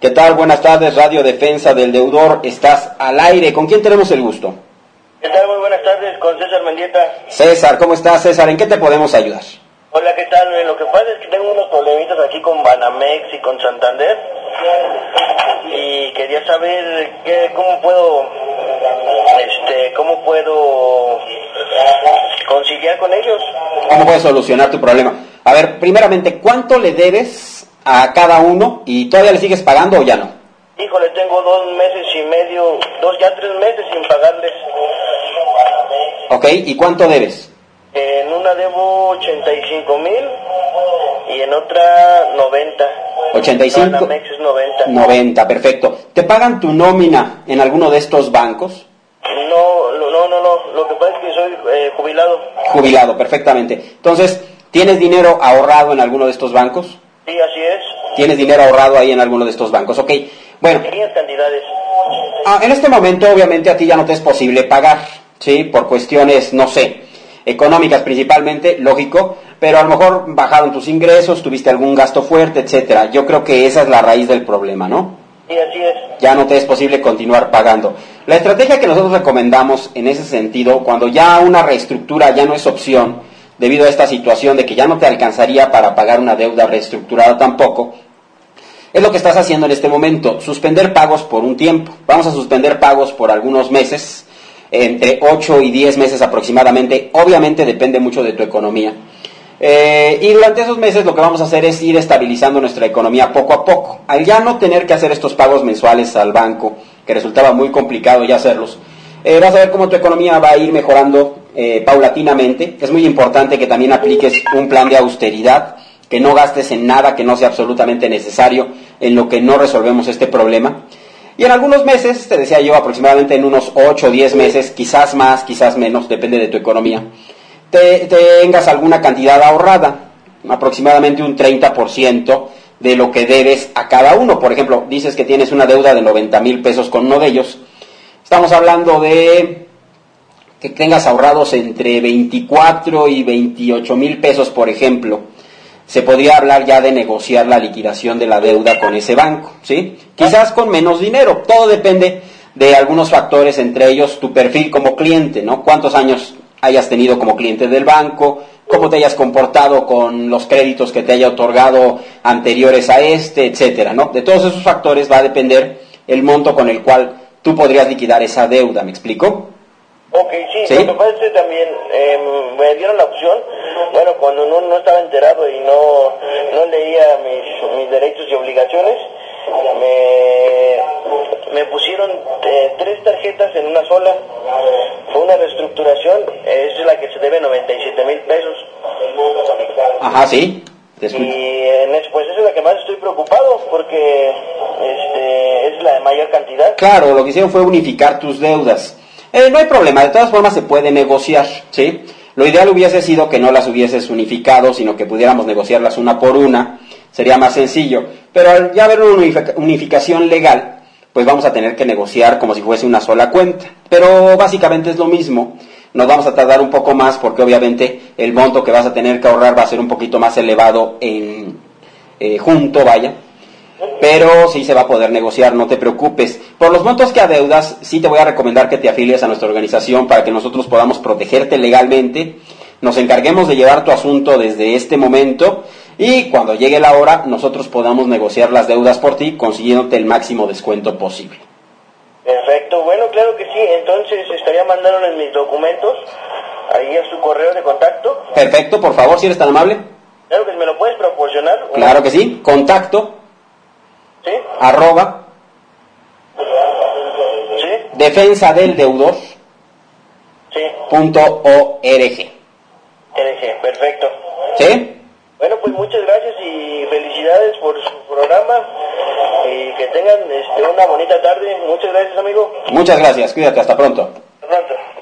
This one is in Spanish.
¿Qué tal? Buenas tardes, Radio Defensa del Deudor. Estás al aire. ¿Con quién tenemos el gusto? ¿Qué tal? Muy buenas tardes, con César Mendieta. César, ¿cómo estás, César? ¿En qué te podemos ayudar? Hola, ¿qué tal? Lo que pasa es que tengo unos problemitas aquí con Banamex y con Santander. Y quería saber cómo puedo conciliar con ellos. ¿Cómo puedes solucionar tu problema? A ver, primeramente, ¿cuánto le debes a cada uno y todavía le sigues pagando o ya no? Híjole, tengo 2 meses y medio, 3 meses sin pagarles. Ok, ¿y cuánto debes? En una debo 85,000 y en otra 90. 85. Banamex es 90. 90, perfecto. ¿Te pagan tu nómina en alguno de estos bancos? No. Lo que pasa es que soy jubilado. Jubilado, perfectamente. Entonces, ¿tienes dinero ahorrado en alguno de estos bancos? Sí, así es. ¿Tienes dinero ahorrado ahí en alguno de estos bancos? Ok, bueno. Pequeñas cantidades. En este momento, obviamente, a ti ya no te es posible pagar, ¿sí? Por cuestiones, no sé, económicas principalmente, lógico, pero a lo mejor bajaron tus ingresos, tuviste algún gasto fuerte, etcétera. Yo creo que esa es la raíz del problema, ¿no? Sí, así es. Ya no te es posible continuar pagando. La estrategia que nosotros recomendamos en ese sentido, cuando ya una reestructura ya no es opción, debido a esta situación de que ya no te alcanzaría para pagar una deuda reestructurada tampoco, es lo que estás haciendo en este momento, suspender pagos por un tiempo. Vamos a suspender pagos por algunos meses, entre 8 y 10 meses aproximadamente. Obviamente depende mucho de tu economía. Y durante esos meses lo que vamos a hacer es ir estabilizando nuestra economía poco a poco. Al ya no tener que hacer estos pagos mensuales al banco, que resultaba muy complicado ya hacerlos, vas a ver cómo tu economía va a ir mejorando paulatinamente. Es muy importante que también apliques un plan de austeridad, que no gastes en nada que no sea absolutamente necesario, en lo que no resolvemos este problema. Y en algunos meses, te decía yo, aproximadamente en unos 8 o 10 meses, quizás más, quizás menos, depende de tu economía, tengas alguna cantidad ahorrada, aproximadamente un 30% de lo que debes a cada uno. Por ejemplo, dices que tienes una deuda de 90,000 pesos con uno de ellos. Estamos hablando de que tengas ahorrados entre 24 y 28,000 pesos, por ejemplo. Se podría hablar ya de negociar la liquidación de la deuda con ese banco, ¿sí? Quizás con menos dinero. Todo depende de algunos factores, entre ellos tu perfil como cliente, ¿no? ¿Cuántos años hayas tenido como cliente del banco? ¿Cómo te hayas comportado con los créditos que te haya otorgado anteriores a etcétera, ¿no? De todos esos factores va a depender el monto con el cual tú podrías liquidar esa deuda, ¿me explico? Ok, sí. Lo que pasa es que también me dieron la opción, bueno, cuando no estaba enterado y no leía mis derechos y obligaciones, me pusieron 3 tarjetas en una sola. Fue una reestructuración, es la que se debe 97,000 pesos. Ajá, sí. Y pues esa es la que más estoy preocupado, porque es la de mayor cantidad. Claro, lo que hicieron fue unificar tus deudas. No hay problema, de todas formas se puede negociar, ¿sí? Lo ideal hubiese sido que no las hubieses unificado, sino que pudiéramos negociarlas una por una, sería más sencillo. Pero al ya haber una unificación legal, pues vamos a tener que negociar como si fuese una sola cuenta. Pero básicamente es lo mismo, nos vamos a tardar un poco más porque obviamente el monto que vas a tener que ahorrar va a ser un poquito más elevado junto, vaya. Pero sí se va a poder negociar, no te preocupes. Por los montos que adeudas, sí te voy a recomendar que te afilies a nuestra organización para que nosotros podamos protegerte legalmente, nos encarguemos de llevar tu asunto desde este momento y cuando llegue la hora nosotros podamos negociar las deudas por ti, consiguiéndote el máximo descuento posible. Perfecto, bueno, claro que sí. Entonces estaría mandándoles mis documentos ahí a su correo de contacto. Perfecto, por favor, si eres tan amable. Claro que me lo puedes proporcionar. Claro que sí, contacto. ¿Sí? @ ¿Sí? defensadeldeudor. Sí. .org. Perfecto. ¿Sí? Bueno, pues muchas gracias y felicidades por su programa y que tengan una bonita tarde. Muchas gracias, amigo. Muchas gracias, cuídate, hasta pronto. Hasta pronto.